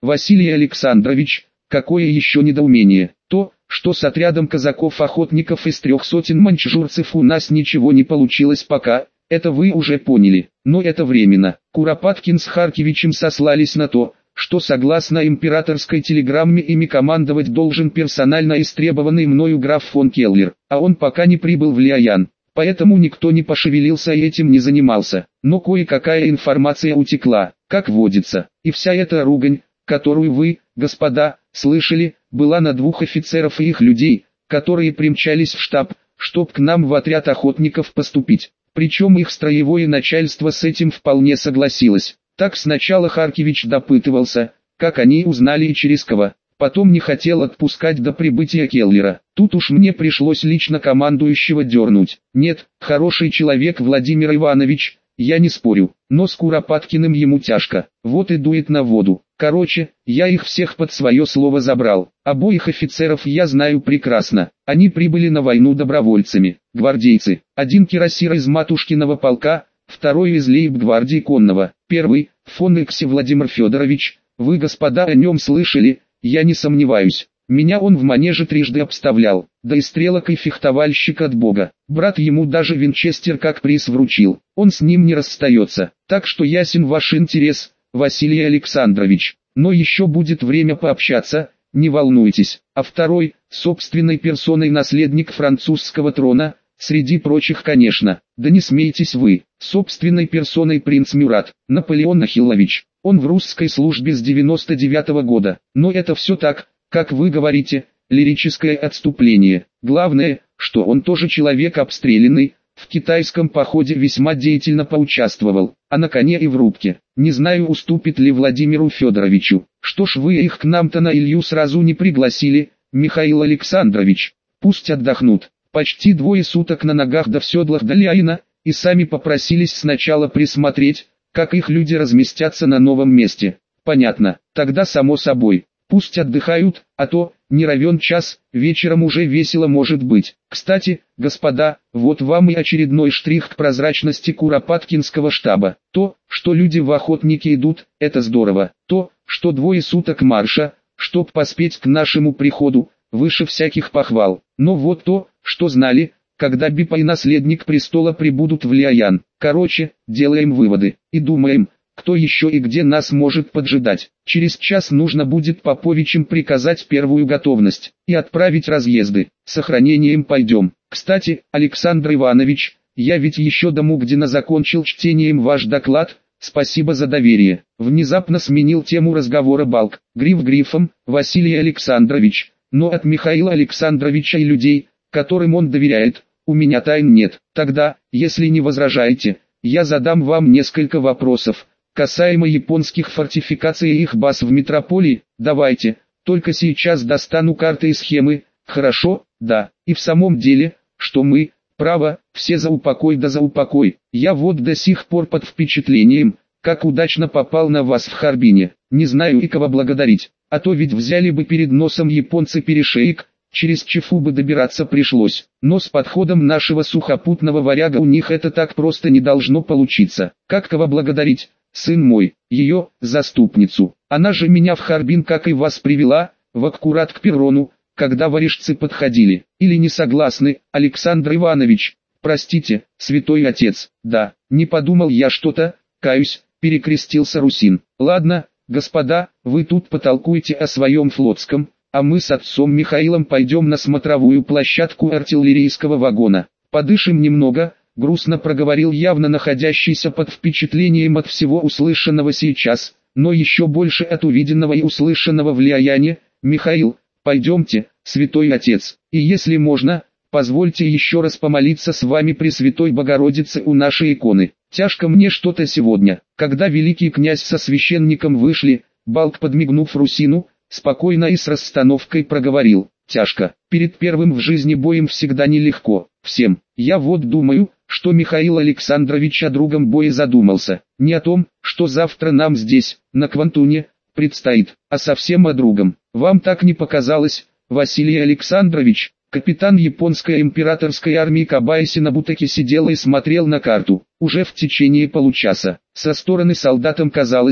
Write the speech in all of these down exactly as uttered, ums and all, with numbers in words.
Василий Александрович, какое еще недоумение? То, что с отрядом казаков-охотников из трех сотен маньчжурцев у нас ничего не получилось пока, это вы уже поняли, но это временно. Куропаткин с Харкевичем сослались на то, что согласно императорской телеграмме ими командовать должен персонально истребованный мною граф фон Келлер, а он пока не прибыл в Лиаян, поэтому никто не пошевелился и этим не занимался, но кое-какая информация утекла, как водится, и вся эта ругань, которую вы, господа, слышали, была на двух офицеров и их людей, которые примчались в штаб, чтоб к нам в отряд охотников поступить. Причем их строевое начальство с этим вполне согласилось. Так сначала Харкевич допытывался, как они узнали и через кого, потом не хотел отпускать до прибытия Келлера. Тут уж мне пришлось лично командующего дернуть. Нет, хороший человек Владимир Иванович, я не спорю, но с Куропаткиным ему тяжко, вот и дует на воду. Короче, я их всех под свое слово забрал. Обоих офицеров я знаю прекрасно. Они прибыли на войну добровольцами, гвардейцы. Один кирасир из Матушкиного полка, второй из лейб-гвардии конного. Первый, фон Икси Владимир Федорович, вы, господа, о нем слышали, я не сомневаюсь. Меня он в манеже трижды обставлял, да и стрелок и фехтовальщик от бога. Брат ему даже винчестер как приз вручил. Он с ним не расстается, так что ясен ваш интерес, Василий Александрович, но еще будет время пообщаться, не волнуйтесь. А второй, собственной персоной наследник французского трона, среди прочих, конечно. Да не смейтесь вы, собственной персоной принц Мюрат, Наполеон Ахиллович. Он в русской службе с девяносто девятого года, но это все так, как вы говорите, лирическое отступление. Главное, что он тоже человек обстрелянный, в китайском походе весьма деятельно поучаствовал, а на коне и в рубке. Не знаю, уступит ли Владимиру Федоровичу. Что ж вы их к нам-то на Илью сразу не пригласили, Михаил Александрович? Пусть отдохнут. Почти двое суток на ногах да в седлах до Лиаяна, и сами попросились сначала присмотреть, как их люди разместятся на новом месте. Понятно, тогда само собой. Пусть отдыхают, а то, не равен час, вечером уже весело может быть. Кстати, господа, вот вам и очередной штрих к прозрачности Куропаткинского штаба. То, что люди в охотники идут, это здорово. То, что двое суток марша, чтоб поспеть к нашему приходу, выше всяких похвал. Но вот то, что знали, когда Бипа и наследник престола прибудут в Лиаян. Короче, делаем выводы, и думаем, кто еще и где нас может поджидать. Через час нужно будет Поповичем приказать первую готовность и отправить разъезды. С сохранением пойдем. Кстати, Александр Иванович, я ведь еще до Мугдина закончил чтением ваш доклад, спасибо за доверие. Внезапно сменил тему разговора Балк. Гриф грифом, Василий Александрович, но от Михаила Александровича и людей, которым он доверяет, у меня тайн нет. Тогда, если не возражаете, я задам вам несколько вопросов касаемо японских фортификаций и их баз в метрополии. Давайте, только сейчас достану карты и схемы. Хорошо, да, и в самом деле, что мы, право, все за упокой да за упокой. Я вот до сих пор под впечатлением, как удачно попал на вас в Харбине. Не знаю и кого благодарить, а то ведь взяли бы перед носом японцы перешеек, через Чифу бы добираться пришлось. Но с подходом нашего сухопутного варяга у них это так просто не должно получиться. Как кого благодарить? Сын мой, ее, заступницу. Она же меня в Харбин, как и вас, привела, в аккурат к перрону, когда варяжцы подходили. Или не согласны, Александр Иванович? Простите, святой отец. Да, не подумал я что-то, каюсь, перекрестился Русин. Ладно, господа, вы тут потолкуйте о своем флотском, а мы с отцом Михаилом пойдем на смотровую площадку артиллерийского вагона. Подышим немного. Грустно проговорил явно находящийся под впечатлением от всего услышанного сейчас, но еще больше от увиденного и услышанного в Лиаяне. Михаил, пойдемте, святой отец, и если можно, позвольте еще раз помолиться с вами Пресвятой Богородице у нашей иконы. Тяжко мне что-то сегодня. Когда великий князь со священником вышли, Балк, подмигнув Русину, спокойно и с расстановкой проговорил: тяжко. Перед первым в жизни боем всегда нелегко. Всем. Я вот думаю, что Михаил Александрович о другом бое задумался. Не о том, что завтра нам здесь, на Квантуне, предстоит, а совсем о другом. Вам так не показалось, Василий Александрович? Капитан японской императорской армии Кабаяси Набутаки сидел и смотрел на карту. Уже в течение получаса. Со стороны солдатам казалось,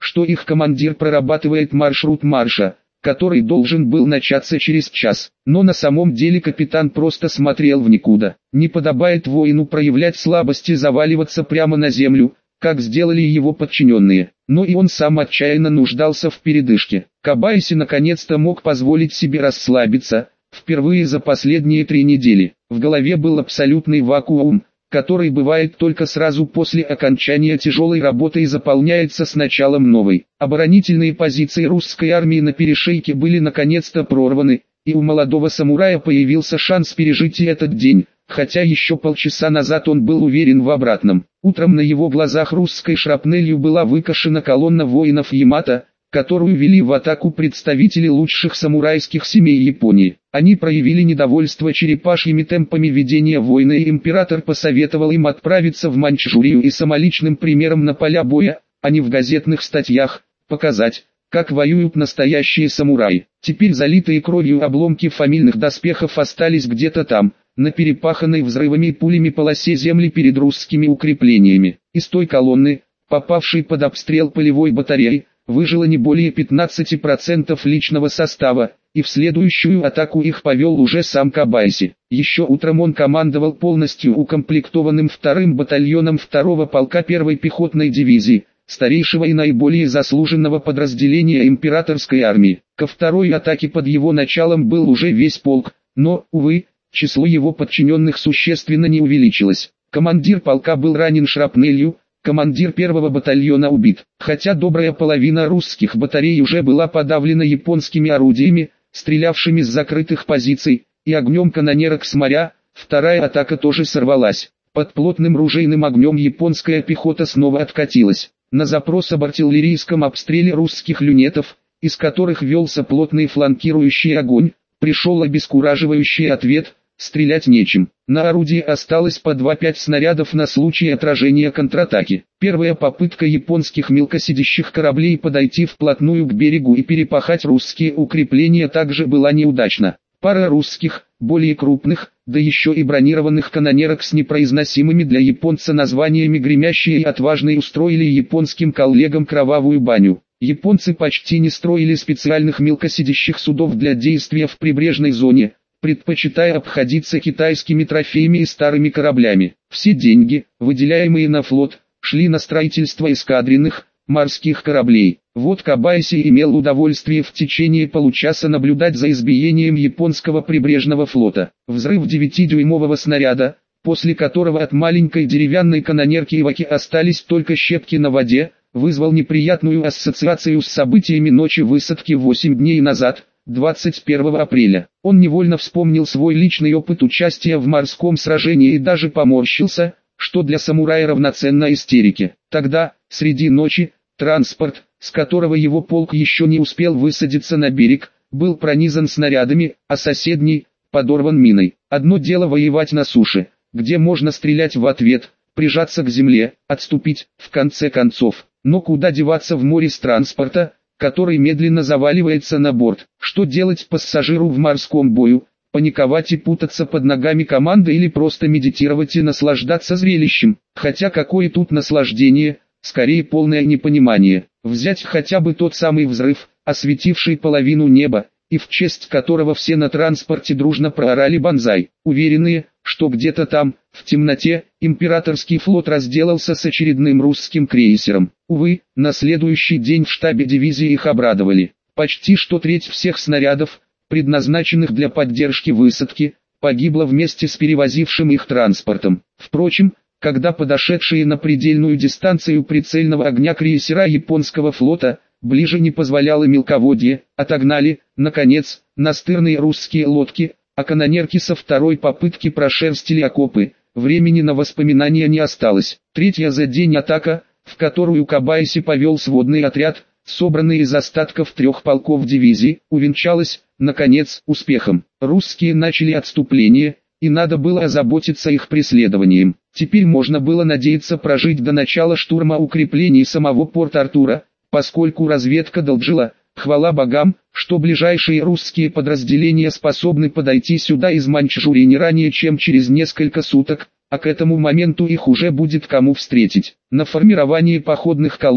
что их командир прорабатывает маршрут марша, который должен был начаться через час. Но на самом деле капитан просто смотрел в никуда. Не подобает воину проявлять слабость и заваливаться прямо на землю, как сделали его подчиненные. Но и он сам отчаянно нуждался в передышке. Кобаяси наконец-то мог позволить себе расслабиться, впервые за последние три недели. В голове был абсолютный вакуум, который бывает только сразу после окончания тяжелой работы и заполняется с началом новой. Оборонительные позиции русской армии на перешейке были наконец-то прорваны, и у молодого самурая появился шанс пережить и этот день, хотя еще полчаса назад он был уверен в обратном. Утром на его глазах русской шрапнелью была выкошена колонна воинов Ямато, которую вели в атаку представители лучших самурайских семей Японии. Они проявили недовольство черепашьими темпами ведения войны, и император посоветовал им отправиться в Маньчжурию и самоличным примером на поля боя, а не в газетных статьях, показать, как воюют настоящие самураи. Теперь залитые кровью обломки фамильных доспехов остались где-то там, на перепаханной взрывами и пулями полосе земли перед русскими укреплениями. Из той колонны, попавшей под обстрел полевой батареи, выжило не более пятнадцати процентов личного состава, и в следующую атаку их повел уже сам Кобаяси. Еще утром он командовал полностью укомплектованным вторым батальоном второго полка первой пехотной дивизии, старейшего и наиболее заслуженного подразделения императорской армии. Ко второй атаке под его началом был уже весь полк, но, увы, число его подчиненных существенно не увеличилось. Командир полка был ранен шрапнелью, командир первого батальона убит. Хотя добрая половина русских батарей уже была подавлена японскими орудиями, стрелявшими с закрытых позиций, и огнем канонерок с моря, вторая атака тоже сорвалась. Под плотным ружейным огнем японская пехота снова откатилась. На запрос об артиллерийском обстреле русских люнетов, из которых велся плотный фланкирующий огонь, пришел обескураживающий ответ: стрелять нечем. На орудии осталось по два-пять снарядов на случай отражения контратаки. Первая попытка японских мелкосидящих кораблей подойти вплотную к берегу и перепахать русские укрепления также была неудачна. Пара русских, более крупных, да еще и бронированных канонерок с непроизносимыми для японца названиями гремящие и отважные устроили японским коллегам кровавую баню. Японцы почти не строили специальных мелкосидящих судов для действия в прибрежной зоне, предпочитая обходиться китайскими трофеями и старыми кораблями. Все деньги, выделяемые на флот, шли на строительство эскадренных, морских кораблей. Вот Кобаяси имел удовольствие в течение получаса наблюдать за избиением японского прибрежного флота. Взрыв девятидюймового снаряда, после которого от маленькой деревянной канонерки Иваки остались только щепки на воде, вызвал неприятную ассоциацию с событиями ночи высадки восемь дней назад, двадцать первого апреля. Он невольно вспомнил свой личный опыт участия в морском сражении и даже поморщился, что для самурая равноценно истерике. Тогда, среди ночи, транспорт, с которого его полк еще не успел высадиться на берег, был пронизан снарядами, а соседний – подорван миной. Одно дело воевать на суше, где можно стрелять в ответ, прижаться к земле, отступить, в конце концов. Но куда деваться в море с транспорта, который медленно заваливается на борт? Что делать пассажиру в морском бою? Паниковать и путаться под ногами команды или просто медитировать и наслаждаться зрелищем? Хотя какое тут наслаждение, скорее полное непонимание. Взять хотя бы тот самый взрыв, осветивший половину неба, и в честь которого все на транспорте дружно проорали банзай, уверенные, что где-то там, в темноте, императорский флот разделался с очередным русским крейсером. Увы, на следующий день в штабе дивизии их обрадовали. Почти что треть всех снарядов, предназначенных для поддержки высадки, погибла вместе с перевозившим их транспортом. Впрочем, когда подошедшие на предельную дистанцию прицельного огня крейсера японского флота, ближе не позволяло мелководье, отогнали, наконец, настырные русские лодки, а канонерки со второй попытки прошерстили окопы, времени на воспоминания не осталось. Третья за день атака, в которую Кобаяси повел сводный отряд, собранный из остатков трех полков дивизии, увенчалась, наконец, успехом. Русские начали отступление, и надо было озаботиться их преследованием. Теперь можно было надеяться прожить до начала штурма укреплений самого Порт-Артура, поскольку разведка доложила, хвала богам, что ближайшие русские подразделения способны подойти сюда из Маньчжурии не ранее чем через несколько суток, а к этому моменту их уже будет кому встретить. На формирование походных колонн,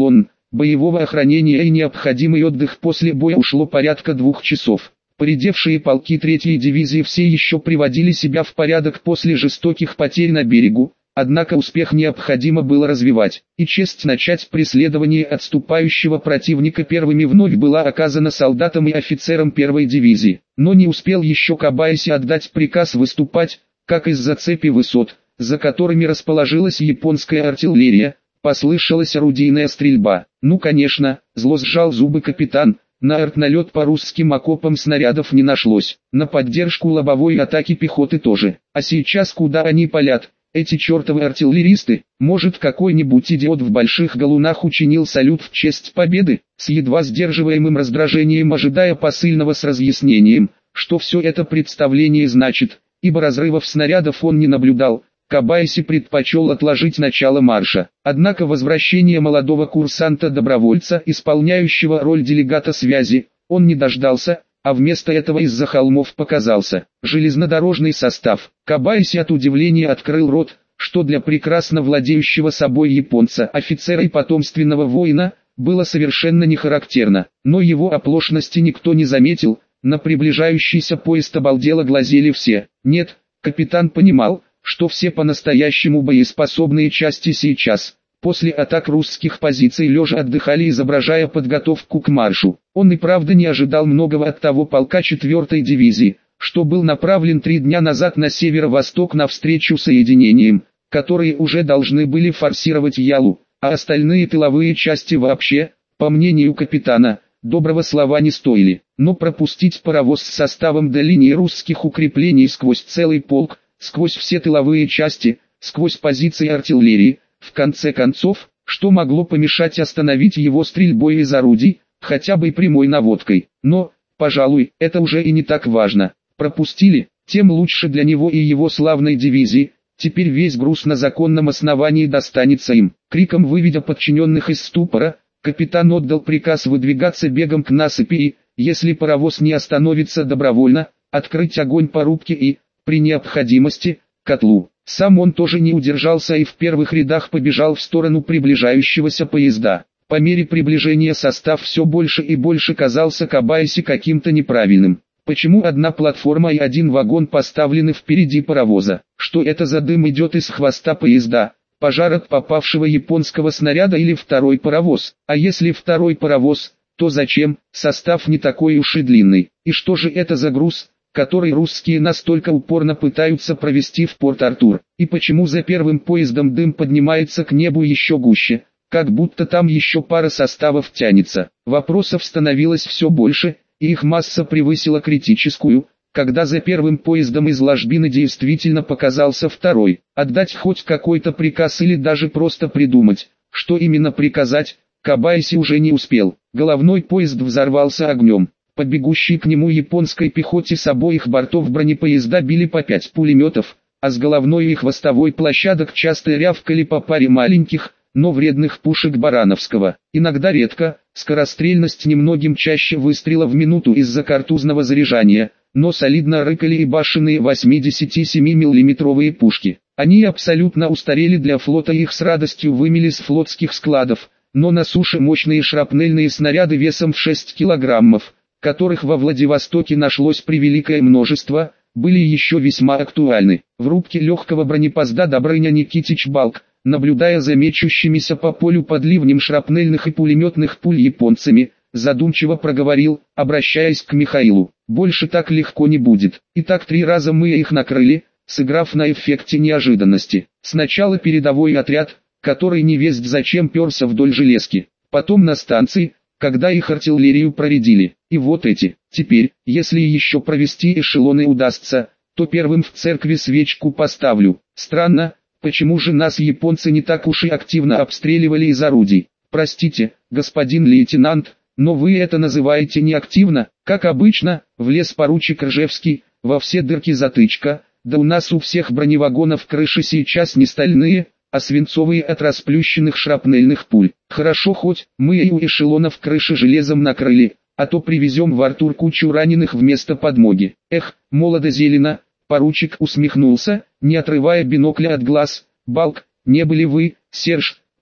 боевого охранения и необходимый отдых после боя ушло порядка двух часов. Поредевшие полки третьей дивизии все еще приводили себя в порядок после жестоких потерь на берегу, однако успех необходимо было развивать, и честь начать преследование отступающего противника первыми вновь была оказана солдатам и офицерам первой дивизии. Но не успел еще Кобаяси отдать приказ выступать, как из-за цепи высот, за которыми расположилась японская артиллерия, послышалась орудийная стрельба. Ну конечно, зло сжал зубы капитан, на артналет по русским окопам снарядов не нашлось, на поддержку лобовой атаки пехоты тоже. А сейчас куда они палят, эти чертовы артиллеристы? Может, какой-нибудь идиот в больших галунах учинил салют в честь победы? С едва сдерживаемым раздражением ожидая посыльного с разъяснением, что все это представление значит, ибо разрывов снарядов он не наблюдал, Кобаяси предпочел отложить начало марша. Однако возвращение молодого курсанта-добровольца, исполняющего роль делегата связи, он не дождался, а вместо этого из-за холмов показался железнодорожный состав. Кобаяси от удивления открыл рот, что для прекрасно владеющего собой японца, офицера и потомственного воина, было совершенно не характерно. Но его оплошности никто не заметил, на приближающийся поезд обалдело глазели все. Нет, капитан понимал, что все по-настоящему боеспособные части сейчас, после атак русских позиций лежа отдыхали, изображая подготовку к маршу. Он и правда не ожидал многого от того полка четвертой дивизии, что был направлен три дня назад на северо-восток навстречу соединениям, которые уже должны были форсировать Ялу, а остальные тыловые части вообще, по мнению капитана, доброго слова не стоили. Но пропустить паровоз с составом до линии русских укреплений сквозь целый полк, сквозь все тыловые части, сквозь позиции артиллерии, в конце концов, что могло помешать остановить его стрельбой из орудий, хотя бы и прямой наводкой. Но, пожалуй, это уже и не так важно. Пропустили, тем лучше для него и его славной дивизии, теперь весь груз на законном основании достанется им. Криком выведя подчиненных из ступора, капитан отдал приказ выдвигаться бегом к насыпи и, если паровоз не остановится добровольно, открыть огонь по рубке и, при необходимости, котлу. Сам он тоже не удержался и в первых рядах побежал в сторону приближающегося поезда. По мере приближения состав все больше и больше казался Кобаяси каким-то неправильным. Почему одна платформа и один вагон поставлены впереди паровоза? Что это за дым идет из хвоста поезда? Пожар от попавшего японского снаряда или второй паровоз? А если второй паровоз, то зачем? Состав не такой уж и длинный. И что же это за груз, который русские настолько упорно пытаются провести в Порт-Артур? И почему за первым поездом дым поднимается к небу еще гуще, как будто там еще пара составов тянется? Вопросов становилось все больше, и их масса превысила критическую, когда за первым поездом из ложбины действительно показался второй. Отдать хоть какой-то приказ или даже просто придумать, что именно приказать, Кобаяси уже не успел. Головной поезд взорвался огнем. По бегущей к нему японской пехоте с обоих бортов бронепоезда били по пять пулеметов, а с головной и хвостовой площадок часто рявкали по паре маленьких, но вредных пушек Барановского. Иногда редко, скорострельность немногим чаще выстрела в минуту из-за картузного заряжания, но солидно рыкали и башенные восьмидесятисемимиллиметровые пушки. Они абсолютно устарели для флота, их с радостью вымели с флотских складов, но на суше мощные шрапнельные снаряды весом в шесть килограммов, которых во Владивостоке нашлось превеликое множество, были еще весьма актуальны. В рубке легкого бронепоезда Добрыня Никитич Балк, наблюдая за мечущимися по полю под ливнем шрапнельных и пулеметных пуль японцами, задумчиво проговорил, обращаясь к Михаилу: «Больше так легко не будет. И так три раза мы их накрыли, сыграв на эффекте неожиданности. Сначала передовой отряд, который невесть зачем перся вдоль железки, потом на станции, когда их артиллерию проредили, и вот эти. Теперь, если еще провести эшелоны удастся, то первым в церкви свечку поставлю. Странно, почему же нас японцы не так уж и активно обстреливали из орудий? Простите, господин лейтенант, но вы это называете не активно?» «Как обычно», влез поручик Ржевский, «во все дырки затычка, да у нас у всех броневагонов крыши сейчас не стальные, а свинцовые от расплющенных шрапнельных пуль. Хорошо хоть мы и у эшелонов крыши железом накрыли, а то привезем в Артур кучу раненых вместо подмоги». «Эх, молодо-зелено», поручик усмехнулся, не отрывая бинокля от глаз. «Балк, не были вы, Серж,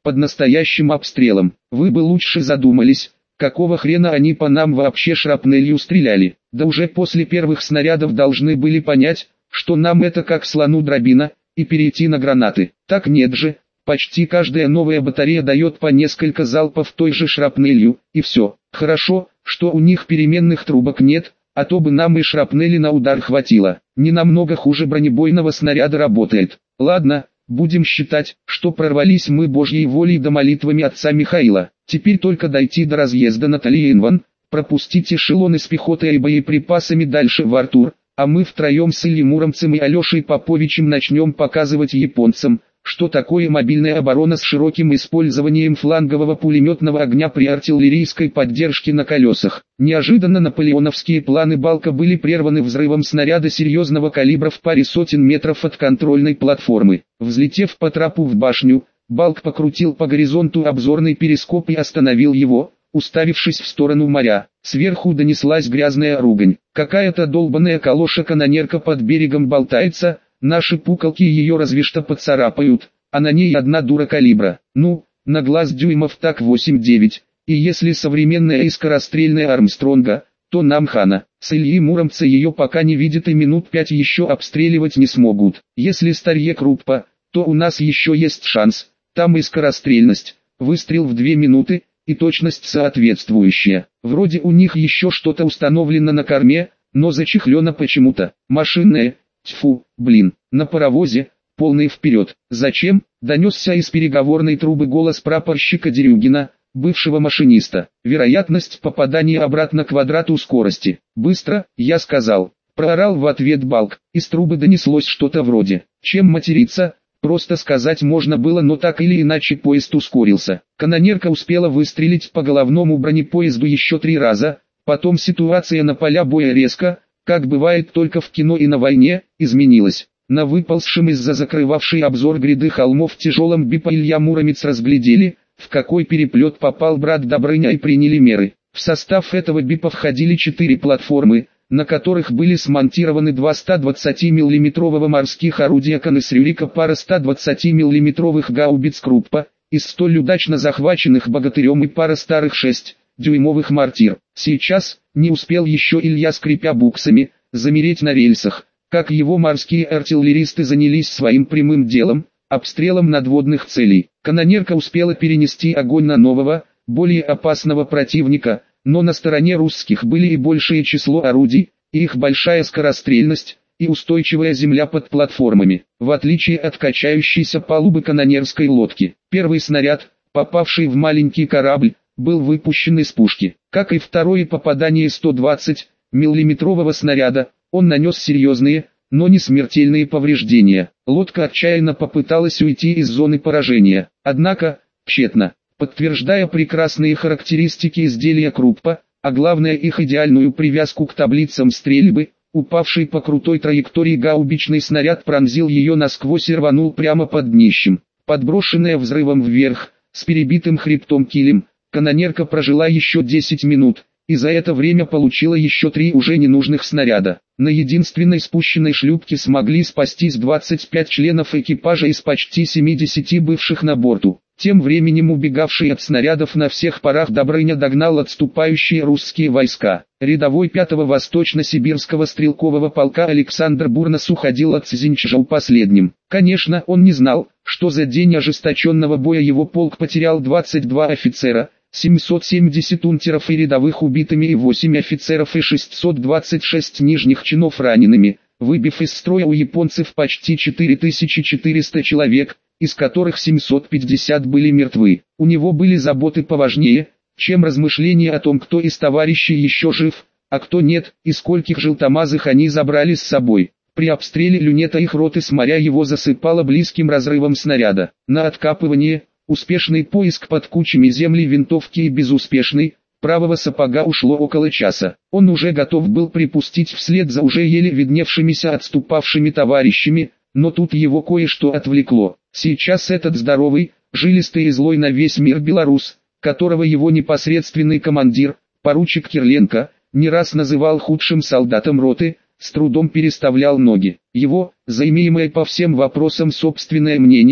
под настоящим обстрелом. Вы бы лучше задумались, какого хрена они по нам вообще шрапнелью стреляли. Да уже после первых снарядов должны были понять, что нам это как слону дробина, и перейти на гранаты. Так нет же, почти каждая новая батарея дает по несколько залпов той же шрапнелью, и все. Хорошо, что у них переменных трубок нет, а то бы нам и шрапнели на удар хватило. Не намного хуже бронебойного снаряда работает. Ладно, будем считать, что прорвались мы Божьей волей да молитвами отца Михаила. Теперь только дойти до разъезда на Тальенван, пропустить эшелоны с пехотой и боеприпасами дальше в Артур, а мы втроем с Ильей Муромцем и Алешей Поповичем начнем показывать японцам, что такое мобильная оборона с широким использованием флангового пулеметного огня при артиллерийской поддержке на колесах. Неожиданно наполеоновские планы Балка были прерваны взрывом снаряда серьезного калибра в паре сотен метров от контрольной платформы. Взлетев по трапу в башню, Балк покрутил по горизонту обзорный перископ и остановил его, уставившись в сторону моря. Сверху донеслась грязная ругань. Какая-то долбаная калоша-канонерка под берегом болтается, наши пуколки ее разве что поцарапают, а на ней одна дура калибра. Ну, на глаз дюймов так восемь-девять, и если современная и скорострельная Армстронга, то нам хана. С Ильи Муромца ее пока не видят и минут пять еще обстреливать не смогут. Если старье круппа, то у нас еще есть шанс, там и скорострельность, выстрел в две минуты, и точность соответствующая. Вроде у них еще что-то установлено на корме, но зачехлено почему-то. Машинное, тьфу, блин, на паровозе, полный вперед. Зачем? Донесся из переговорной трубы голос прапорщика Дерюгина, бывшего машиниста. Вероятность попадания обратно к квадрату скорости. Быстро, я сказал. Проорал в ответ Балк. Из трубы донеслось что-то вроде: чем материться? Просто сказать можно было, но так или иначе поезд ускорился. Канонерка успела выстрелить по головному бронепоезду еще три раза, потом ситуация на поля боя резко, как бывает только в кино и на войне, изменилась. На выползшем из-за закрывавшей обзор гряды холмов тяжелом бипа Илья Муромец разглядели, в какой переплет попал брат Добрыня, и приняли меры. В состав этого бипа входили четыре платформы, на которых были смонтированы два сто двадцатимиллиметровых морских орудия Конес-Рюрика, пара сто двадцатимиллиметровых гаубиц Круппа, из столь удачно захваченных Богатырем, и пара старых шестидюймовых мортир. Сейчас, не успел еще Илья, скрипя буксами, замереть на рельсах, как его морские артиллеристы занялись своим прямым делом, обстрелом надводных целей. Канонерка успела перенести огонь на нового, более опасного противника, но на стороне русских были и большее число орудий, и их большая скорострельность, и устойчивая земля под платформами, в отличие от качающейся палубы канонерской лодки. Первый снаряд, попавший в маленький корабль, был выпущен из пушки. Как и второе попадание сто двадцать миллиметрового снаряда, он нанес серьезные, но не смертельные повреждения. Лодка отчаянно попыталась уйти из зоны поражения, однако, тщетно. Подтверждая прекрасные характеристики изделия Круппа, а главное их идеальную привязку к таблицам стрельбы, упавший по крутой траектории гаубичный снаряд пронзил ее насквозь и рванул прямо под днищем. Подброшенная взрывом вверх, с перебитым хребтом килем, канонерка прожила еще десять минут, и за это время получила еще три уже ненужных снаряда. На единственной спущенной шлюпке смогли спастись двадцать пять членов экипажа из почти семидесяти бывших на борту. Тем временем убегавший от снарядов на всех парах Добрыня догнал отступающие русские войска. Рядовой пятого Восточно-Сибирского стрелкового полка Александр Бурнас уходил от Цзиньчжоу последним. Конечно, он не знал, что за день ожесточенного боя его полк потерял двадцать два офицера, семьсот семьдесят унтеров и рядовых убитыми и восемь офицеров и шестьсот двадцать шесть нижних чинов ранеными, выбив из строя у японцев почти четыре тысячи четыреста человек, из которых семьсот пятьдесят были мертвы. У него были заботы поважнее, чем размышления о том, кто из товарищей еще жив, а кто нет, и скольких желтомазых они забрали с собой. При обстреле люнета их роты с моря его засыпало близким разрывом снаряда. На откапывание, успешный поиск под кучами земли, винтовки и безуспешный, правого сапога ушло около часа. Он уже готов был припустить вслед за уже еле видневшимися отступавшими товарищами, но тут его кое-что отвлекло. Сейчас этот здоровый, жилистый и злой на весь мир белорус, которого его непосредственный командир, поручик Кирленко, не раз называл худшим солдатом роты, с трудом переставлял ноги. Его, заимеемое по всем вопросам собственное мнение,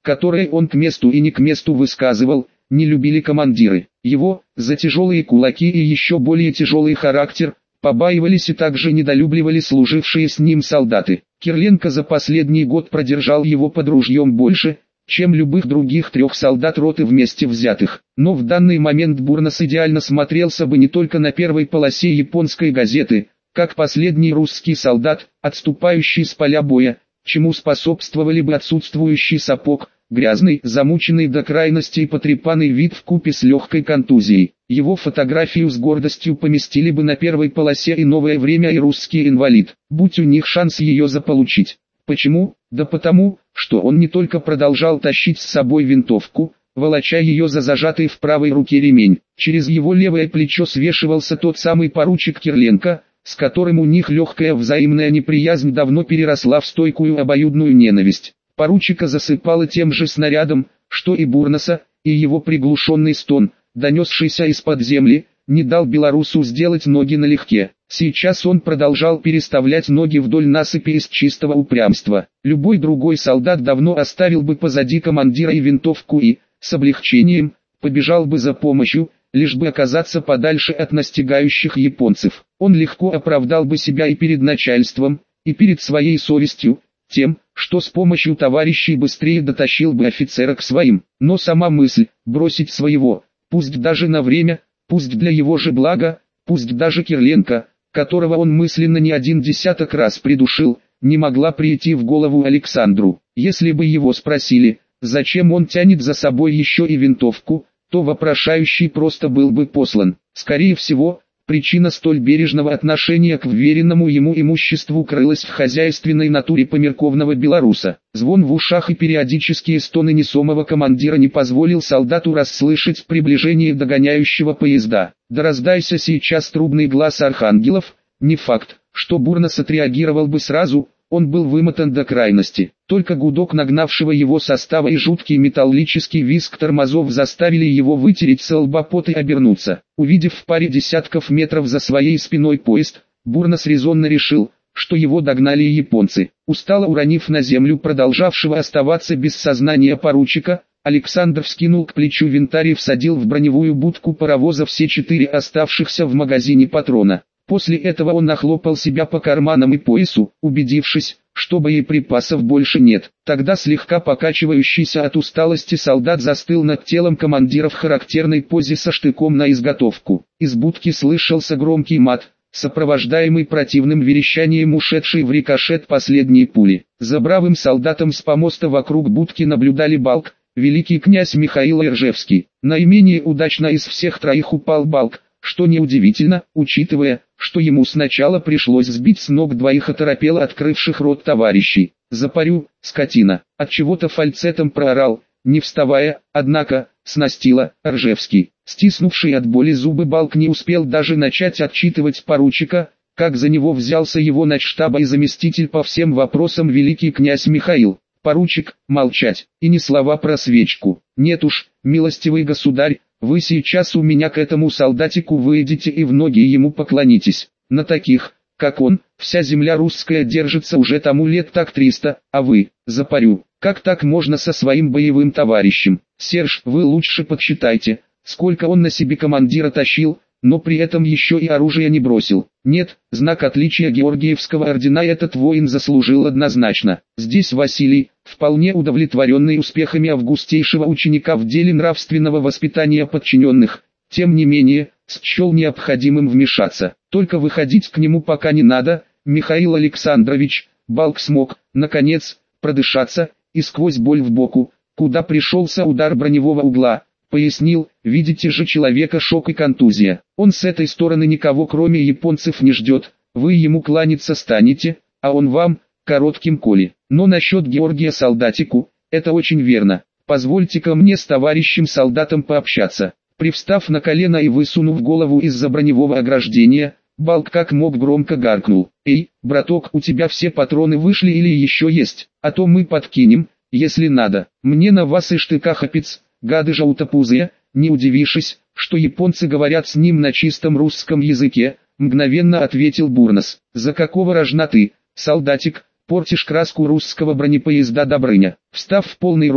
которые он к месту и не к месту высказывал, не любили командиры. Его, за тяжелые кулаки и еще более тяжелый характер, побаивались и также недолюбливали служившие с ним солдаты. Кириленко за последний год продержал его под ружьем больше, чем любых других трех солдат роты вместе взятых. Но в данный момент Бурнас идеально смотрелся бы не только на первой полосе японской газеты, как последний русский солдат, отступающий с поля боя, чему способствовали бы отсутствующий сапог, грязный, замученный до крайности и потрепанный вид вкупе с легкой контузией. Его фотографию с гордостью поместили бы на первой полосе и «Новое время» и «Русский инвалид», будь у них шанс ее заполучить. Почему? Да потому, что он не только продолжал тащить с собой винтовку, волоча ее за зажатый в правой руке ремень. Через его левое плечо свешивался тот самый поручик Кириленко, с которым у них легкая взаимная неприязнь давно переросла в стойкую обоюдную ненависть. Поручика засыпало тем же снарядом, что и Бурнаса, и его приглушенный стон, донесшийся из-под земли, не дал белорусу сделать ноги налегке. Сейчас он продолжал переставлять ноги вдоль насыпи из чистого упрямства. Любой другой солдат давно оставил бы позади командира и винтовку и, с облегчением, побежал бы за помощью, лишь бы оказаться подальше от настигающих японцев. Он легко оправдал бы себя и перед начальством, и перед своей совестью, тем, что с помощью товарищей быстрее дотащил бы офицера к своим. Но сама мысль, бросить своего, пусть даже на время, пусть для его же блага, пусть даже Кириленко, которого он мысленно не один десяток раз придушил, не могла прийти в голову Александру. Если бы его спросили, зачем он тянет за собой еще и винтовку, то вопрошающий просто был бы послан. Скорее всего, причина столь бережного отношения к вверенному ему имуществу крылась в хозяйственной натуре померковного белоруса. Звон в ушах и периодические стоны несомого командира не позволил солдату расслышать приближение догоняющего поезда. Да раздайся сейчас трубный глаз архангелов, не факт, что Бурнас отреагировал бы сразу, он был вымотан до крайности. Только гудок нагнавшего его состава и жуткий металлический визг тормозов заставили его вытереть со лба пот и обернуться. Увидев в паре десятков метров за своей спиной поезд, Бурнас резонно решил, что его догнали японцы. Устало уронив на землю продолжавшего оставаться без сознания поручика, Александр вскинул к плечу винтарь и всадил в броневую будку паровоза все четыре оставшихся в магазине патрона. После этого он нахлопал себя по карманам и поясу, убедившись, что боеприпасов больше нет. Тогда слегка покачивающийся от усталости солдат застыл над телом командира в характерной позе со штыком на изготовку. Из будки слышался громкий мат, сопровождаемый противным верещанием ушедшей в рикошет последней пули. За бравым солдатом с помоста вокруг будки наблюдали Балк, великий князь Михаил Иржевский. Наименее удачно из всех троих упал Балк, что неудивительно, учитывая, что ему сначала пришлось сбить с ног двоих оторопело открывших рот товарищей. «Запарю, скотина!» Отчего-то фальцетом проорал, не вставая, однако, снастила, Ржевский. Стиснувший от боли зубы Балк не успел даже начать отчитывать поручика, как за него взялся его начштаба и заместитель по всем вопросам великий князь Михаил. «Поручик, молчать, и ни слова про свечку. Нет уж, милостивый государь, вы сейчас у меня к этому солдатику выйдете и в ноги ему поклонитесь. На таких, как он, вся земля русская держится уже тому лет так триста, а вы, запарю, как так можно со своим боевым товарищем? Серж, вы лучше подсчитайте, сколько он на себе командира тащил, но при этом еще и оружие не бросил. Нет, знак отличия Георгиевского ордена этот воин заслужил однозначно. Здесь Василий, вполне удовлетворенный успехами августейшего ученика в деле нравственного воспитания подчиненных, тем не менее, счел необходимым вмешаться. Только выходить к нему пока не надо, Михаил Александрович. Балк смог, наконец, продышаться, и сквозь боль в боку, куда пришелся удар броневого угла, пояснил: видите же человека, шок и контузия. Он с этой стороны никого кроме японцев не ждет, вы ему кланяться станете, а он вам, коротким коли. Но насчет Георгия солдатику, это очень верно. Позвольте-ка мне с товарищем солдатом пообщаться. Привстав на колено и высунув голову из-за броневого ограждения, Балк как мог громко гаркнул: «Эй, браток, у тебя все патроны вышли или еще есть? А то мы подкинем, если надо. Мне на вас и штыка хапец, гады желтопузые». Не удивившись, что японцы говорят с ним на чистом русском языке, мгновенно ответил Бурнас: «За какого рожна ты, солдатик, портишь краску русского бронепоезда, Добрыня?» Встав в полный рост,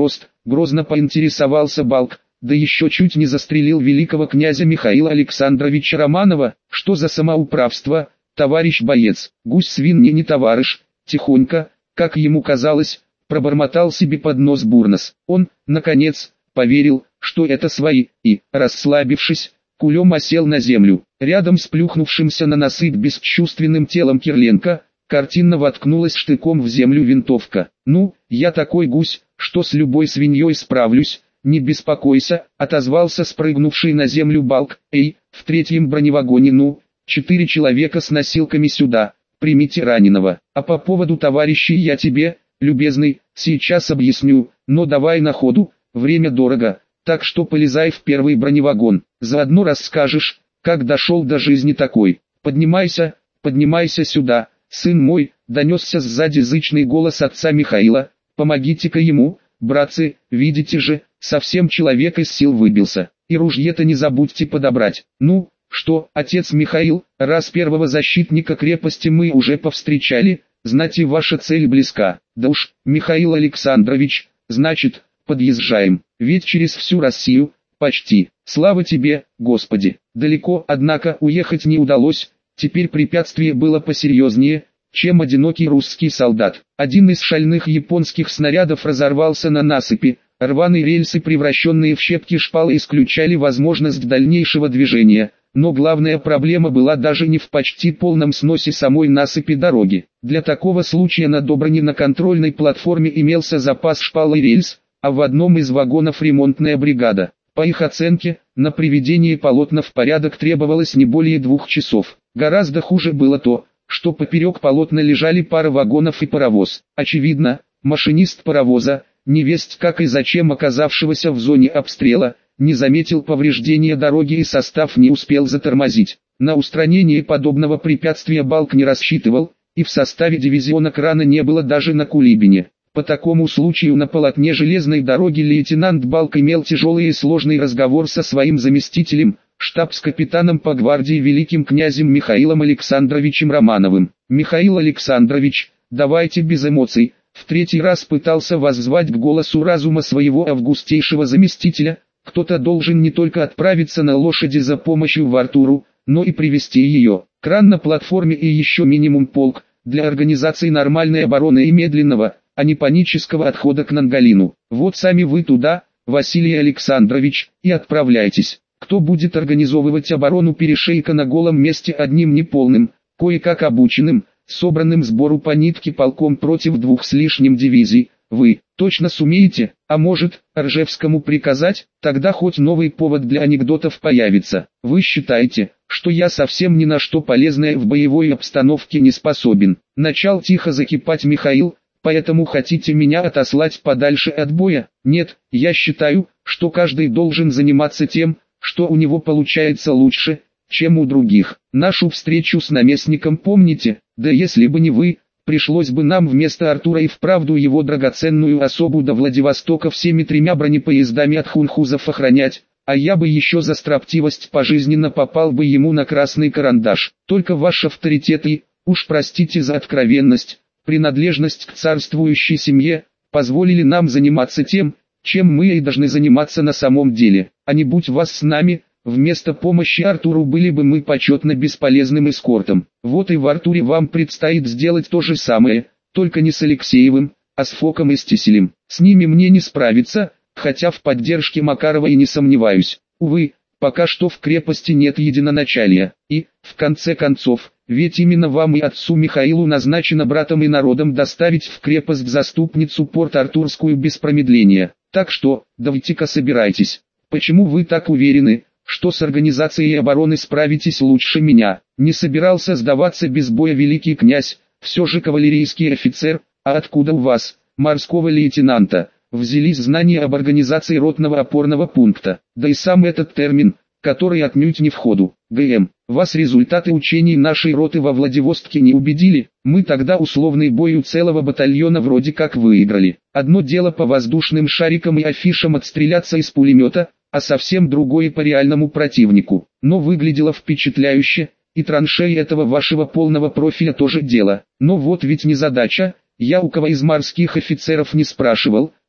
Грозно поинтересовался Балк. Да еще чуть не застрелил великого князя Михаила Александровича Романова. Что за самоуправство, товарищ боец? Гусь свин мне не товарищ. Тихонько, как ему казалось, пробормотал себе под нос Бурнос. Он, наконец, поверил, что это свои, и, расслабившись, кулем осел на землю. Рядом с плюхнувшимся на насыпь бесчувственным телом Кириленко, картинно воткнулась штыком в землю винтовка. «Ну, я такой гусь, что с любой свиньей справлюсь, не беспокойся», отозвался спрыгнувший на землю Балк. «Эй, в третьем броневагоне, ну, четыре человека с носилками сюда, примите раненого. А по поводу товарищей я тебе, любезный, сейчас объясню, но давай на ходу, время дорого, так что полезай в первый броневагон, заодно расскажешь, как дошел до жизни такой. Поднимайся, поднимайся сюда, сын мой», донесся сзади зычный голос отца Михаила. «Помогите-ка ему, братцы, видите же, совсем человек из сил выбился, и ружье-то не забудьте подобрать». «Ну, что, отец Михаил, раз первого защитника крепости мы уже повстречали, знать и ваша цель близка». «Да уж, Михаил Александрович, значит, подъезжаем, ведь через всю Россию, почти. Слава тебе, Господи». Далеко, однако, уехать не удалось, теперь препятствие было посерьезнее, чем одинокий русский солдат. Один из шальных японских снарядов разорвался на насыпи, рваные рельсы, превращенные в щепки шпалы, исключали возможность дальнейшего движения. Но главная проблема была даже не в почти полном сносе самой насыпи дороги. Для такого случая на Добрыне на контрольной платформе имелся запас шпал и рельс, а в одном из вагонов ремонтная бригада. По их оценке, на приведение полотна в порядок требовалось не более двух часов. Гораздо хуже было то, что поперек полотна лежали пара вагонов и паровоз. Очевидно, машинист паровоза, невесть как и зачем оказавшегося в зоне обстрела, не заметил повреждения дороги и состав не успел затормозить. На устранение подобного препятствия Балк не рассчитывал, и в составе дивизиона крана не было даже на Кулибине. По такому случаю на полотне железной дороги лейтенант Балк имел тяжелый и сложный разговор со своим заместителем, штабс-капитаном по гвардии великим князем Михаилом Александровичем Романовым. «Михаил Александрович, давайте без эмоций», в третий раз пытался воззвать к голосу разума своего августейшего заместителя. «Кто-то должен не только отправиться на лошади за помощью в Артуру, но и привести ее. Кран на платформе и еще минимум полк, для организации нормальной обороны и медленного, а не панического отхода к Нангалину. Вот сами вы туда, Василий Александрович, и отправляйтесь. Кто будет организовывать оборону перешейка на голом месте одним неполным, кое-как обученным, собранным сбору по нитке полком против двух с лишним дивизий? Вы точно сумеете, а может, Ржевскому приказать, тогда хоть новый повод для анекдотов появится. Вы считаете, что я совсем ни на что полезное в боевой обстановке не способен?» Начал тихо закипать Михаил. «Поэтому хотите меня отослать подальше от боя? Нет, я считаю, что каждый должен заниматься тем, что у него получается лучше, чем у других. Нашу встречу с наместником помните? Да если бы не вы, пришлось бы нам вместо Артура и вправду его драгоценную особу до Владивостока всеми тремя бронепоездами от хунхузов охранять, а я бы еще за строптивость пожизненно попал бы ему на красный карандаш. Только ваш авторитет и, уж простите за откровенность, принадлежность к царствующей семье, позволили нам заниматься тем, чем мы и должны заниматься на самом деле. А не будь вас с нами, вместо помощи Артуру были бы мы почетно бесполезным эскортом. Вот и в Артуре вам предстоит сделать то же самое, только не с Алексеевым, а с Фоком и Стиселем. С ними мне не справиться, хотя в поддержке Макарова и не сомневаюсь. Увы, пока что в крепости нет единоначалия. И, в конце концов, ведь именно вам и отцу Михаилу назначено братом и народом доставить в крепость заступницу Порт-Артурскую без промедления. Так что, давайте-ка собирайтесь. Почему вы так уверены, что с организацией обороны справитесь лучше меня? Не собирался сдаваться без боя великий князь, все же кавалерийский офицер. А откуда у вас, морского лейтенанта, взялись знания об организации ротного опорного пункта? Да и сам этот термин, который отнюдь не в ходу. ГМ, вас результаты учений нашей роты во Владивостоке не убедили? Мы тогда условный бой у целого батальона вроде как выиграли. Одно дело по воздушным шарикам и афишам отстреляться из пулемета, а совсем другое по реальному противнику. Но выглядело впечатляюще, и траншеи этого вашего полного профиля тоже дело. Но вот ведь не задача, я у кого из морских офицеров не спрашивал,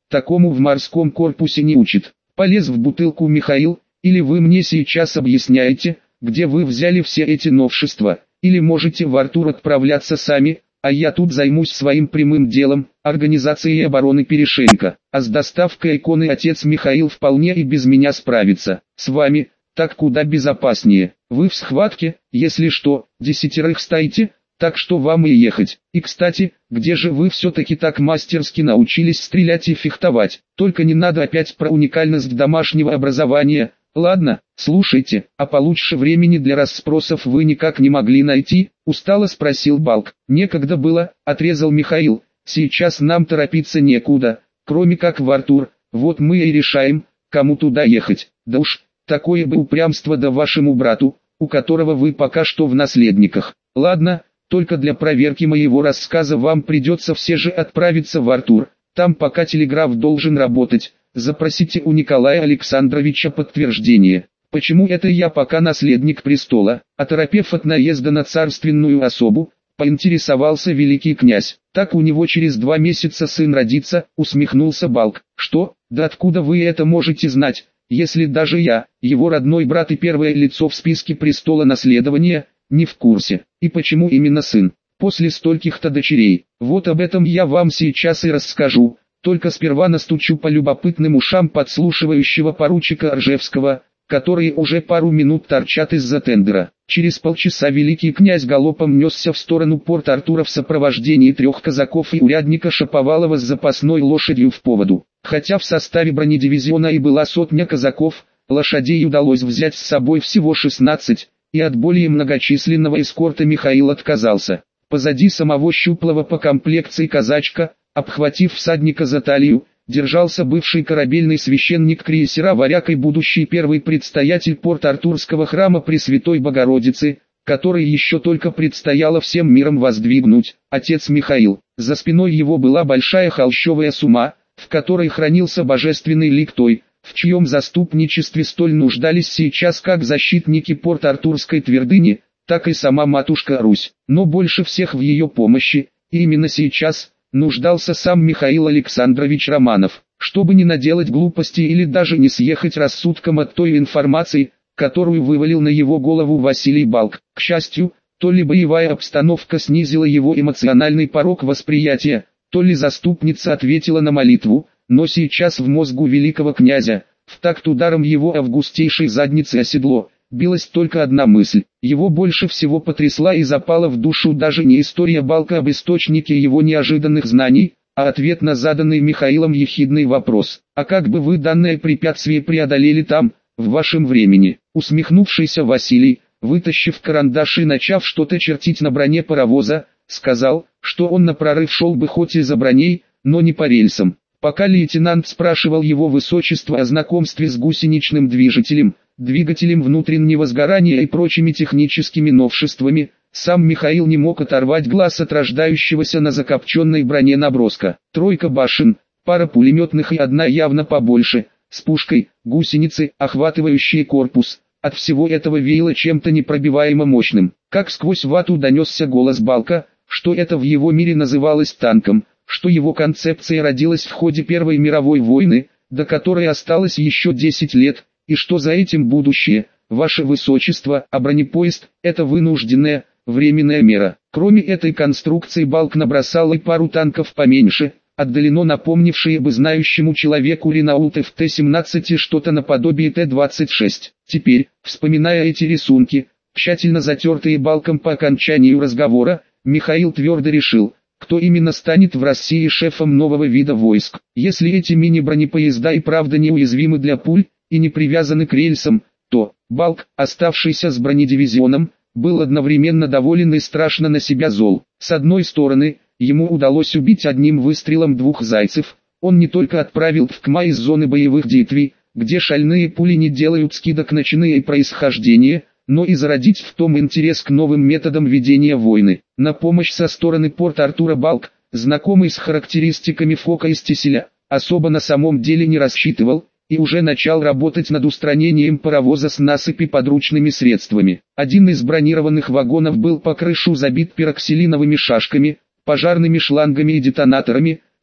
такому в морском корпусе не учат. Полез в бутылку Михаил, или вы мне сейчас объясняете, где вы взяли все эти новшества, или можете в Артур отправляться сами, а я тут займусь своим прямым делом, организацией обороны Перешейка. А с доставкой иконы отец Михаил вполне и без меня справится. С вами, так куда безопаснее. Вы в схватке, если что, десятерых стоите, так что вам и ехать. И кстати, где же вы все-таки так мастерски научились стрелять и фехтовать? Только не надо опять про уникальность домашнего образования. Ладно, слушайте, а получше времени для расспросов вы никак не могли найти? Устало спросил Балк. Некогда было, отрезал Михаил. Сейчас нам торопиться некуда, кроме как в Артур. Вот мы и решаем, кому туда ехать. Да уж, такое бы упрямство да вашему брату, у которого вы пока что в наследниках. Ладно, только для проверки моего рассказа вам придется все же отправиться в Артур. Там пока телеграф должен работать. Запросите у Николая Александровича подтверждение. Почему это я пока наследник престола? Оторопев от наезда на царственную особу, поинтересовался великий князь. Так у него через два месяца сын родится, усмехнулся Балк. Что? Да откуда вы это можете знать, если даже я, его родной брат и первое лицо в списке престола наследования, не в курсе? И почему именно сын? После стольких-то дочерей. Вот об этом я вам сейчас и расскажу. Только сперва настучу по любопытным ушам подслушивающего поручика Ржевского, которые уже пару минут торчат из-за тендера. Через полчаса великий князь галопом несся в сторону Порт-Артура в сопровождении трех казаков и урядника Шаповалова с запасной лошадью в поводу. Хотя в составе бронедивизиона и была сотня казаков, лошадей удалось взять с собой всего шестнадцать, и от более многочисленного эскорта Михаил отказался. Позади самого щуплого по комплекции казачка, обхватив всадника за талию, держался бывший корабельный священник крейсера «Варяг» и будущий первый предстоятель Порт-Артурского храма Пресвятой Богородицы, который еще только предстояло всем миром воздвигнуть, отец Михаил. За спиной его была большая холщовая сума, в которой хранился божественный лик той, в чьем заступничестве столь нуждались сейчас как защитники Порт-Артурской твердыни, так и сама матушка Русь. Но больше всех в ее помощи, и именно сейчас, нуждался сам Михаил Александрович Романов, чтобы не наделать глупости или даже не съехать рассудком от той информации, которую вывалил на его голову Василий Балк. К счастью, то ли боевая обстановка снизила его эмоциональный порог восприятия, то ли заступница ответила на молитву, но сейчас в мозгу великого князя, в такт ударом его августейшей задницы о седло, билась только одна мысль. Его больше всего потрясла и запала в душу даже не история Балка об источнике его неожиданных знаний, а ответ на заданный Михаилом ехидный вопрос. «А как бы вы данное препятствие преодолели там, в вашем времени?» Усмехнувшийся Василий, вытащив карандаш и начав что-то чертить на броне паровоза, сказал, что он на прорыв шел бы хоть и за броней, но не по рельсам. Пока лейтенант спрашивал его высочество о знакомстве с гусеничным движителем, двигателем внутреннего сгорания и прочими техническими новшествами, сам Михаил не мог оторвать глаз от рождающегося на закопченной броне наброска. Тройка башен, пара пулеметных и одна явно побольше, с пушкой, гусеницы, охватывающие корпус. От всего этого веяло чем-то непробиваемо мощным. Как сквозь вату донесся голос Балка, что это в его мире называлось танком, что его концепция родилась в ходе Первой мировой войны, до которой осталось еще десять лет, и что за этим будущее, ваше высочество, а бронепоезд – это вынужденная, временная мера. Кроме этой конструкции Балк набросал и пару танков поменьше, отдаленно напомнившие бы знающему человеку Ренаулт эф тэ семнадцать и что-то наподобие тэ двадцать шесть. Теперь, вспоминая эти рисунки, тщательно затертые Балком по окончанию разговора, Михаил твердо решил, кто именно станет в России шефом нового вида войск. Если эти мини-бронепоезда и правда неуязвимы для пуль, и не привязаны к рельсам, то Балк, оставшийся с бронедивизионом, был одновременно доволен и страшно на себя зол. С одной стороны, ему удалось убить одним выстрелом двух зайцев, он не только отправил ТКМА из зоны боевых действий, где шальные пули не делают скидок на чины и происхождение, но и зародить в том интерес к новым методам ведения войны. На помощь со стороны Порт-Артура Балк, знакомый с характеристиками Фока и Стеселя, особо на самом деле не рассчитывал, и уже начал работать над устранением паровоза с насыпи подручными средствами. Один из бронированных вагонов был по крышу забит пероксилиновыми шашками, пожарными шлангами и детонаторами,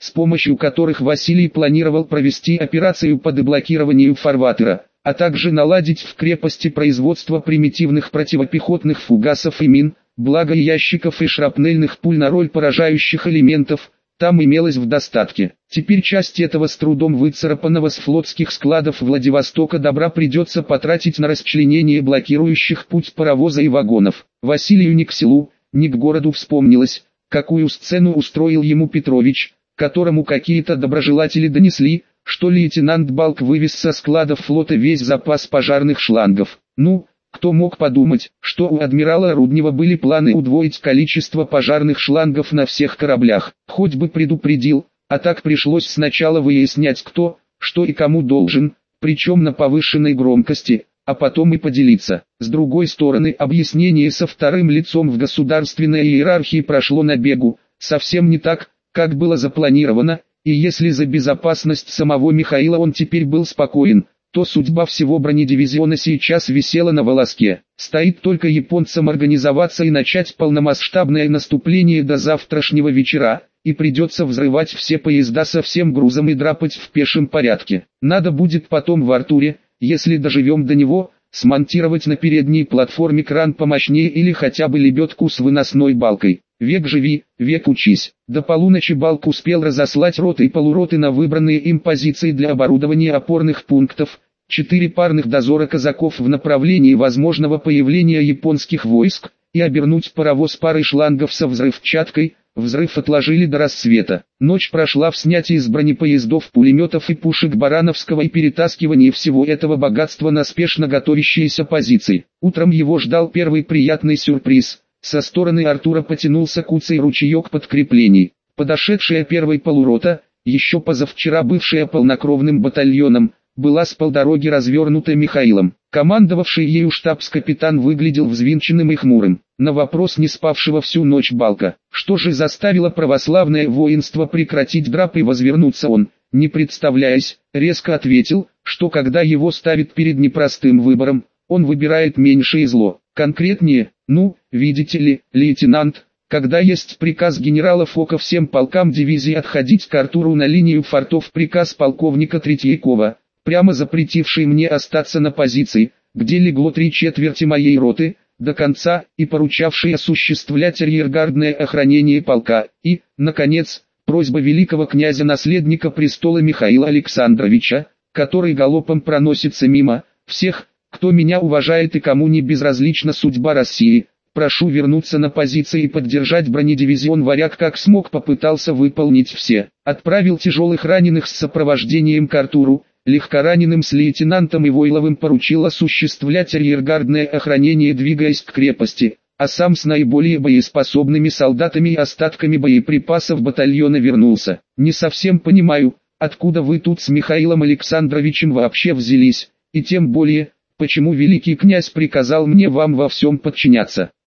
с помощью которых Василий планировал провести операцию по деблокированию фарватера, а также наладить в крепости производство примитивных противопехотных фугасов и мин, благо ящиков и шрапнельных пуль на роль поражающих элементов там имелось в достатке. Теперь часть этого с трудом выцарапанного с флотских складов Владивостока добра придется потратить на расчленение блокирующих путь паровоза и вагонов. Василию ни к селу, ни к городу вспомнилось, какую сцену устроил ему Петрович, которому какие-то доброжелатели донесли, что лейтенант Балк вывез со складов флота весь запас пожарных шлангов. Ну, кто мог подумать, что у адмирала Руднева были планы удвоить количество пожарных шлангов на всех кораблях. Хоть бы предупредил, а так пришлось сначала выяснять кто, что и кому должен, причем на повышенной громкости, а потом и поделиться. С другой стороны, объяснение со вторым лицом в государственной иерархии прошло на бегу, совсем не так, как было запланировано, и если за безопасность самого Михаила он теперь был спокоен, то судьба всего бронедивизиона сейчас висела на волоске. Стоит только японцам организоваться и начать полномасштабное наступление до завтрашнего вечера, и придется взрывать все поезда со всем грузом и драпать в пешем порядке. Надо будет потом в Артуре, если доживем до него, смонтировать на передней платформе кран помощнее или хотя бы лебедку с выносной балкой. Век живи, век учись. До полуночи Балк успел разослать роты и полуроты на выбранные им позиции для оборудования опорных пунктов, четыре парных дозора казаков в направлении возможного появления японских войск, и обернуть паровоз парой шлангов со взрывчаткой. Взрыв отложили до рассвета. Ночь прошла в снятии с бронепоездов, пулеметов и пушек Барановского и перетаскивании всего этого богатства на спешно готовящиеся позиции. Утром его ждал первый приятный сюрприз. Со стороны Артура потянулся куцый ручеек подкреплений. Подошедшая первой полурота, еще позавчера бывшая полнокровным батальоном, была с полдороги развернута Михаилом. Командовавший ею штабс-капитан выглядел взвинченным и хмурым. На вопрос не спавшего всю ночь Балка, что же заставило православное воинство прекратить драп и возвернуться, он, не представляясь, резко ответил, что когда его ставят перед непростым выбором, он выбирает меньшее зло. Конкретнее, ну, видите ли, лейтенант, когда есть приказ генерала Фока всем полкам дивизии отходить к Артуру на линию фортов, приказ полковника Третьякова, прямо запретивший мне остаться на позиции, где легло три четверти моей роты, до конца, и поручавший осуществлять арьергардное охранение полка, и, наконец, просьба великого князя-наследника престола Михаила Александровича, который галопом проносится мимо всех, кто меня уважает и кому не безразлична судьба России. Прошу вернуться на позиции и поддержать бронедивизион. Варяг как смог попытался выполнить все. Отправил тяжелых раненых с сопровождением к Артуру, легкораненым с лейтенантом Ивойловым поручил осуществлять арьергардное охранение, двигаясь к крепости, а сам с наиболее боеспособными солдатами и остатками боеприпасов батальона вернулся. Не совсем понимаю, откуда вы тут с Михаилом Александровичем вообще взялись, и тем более, почему великий князь приказал мне вам во всем подчиняться.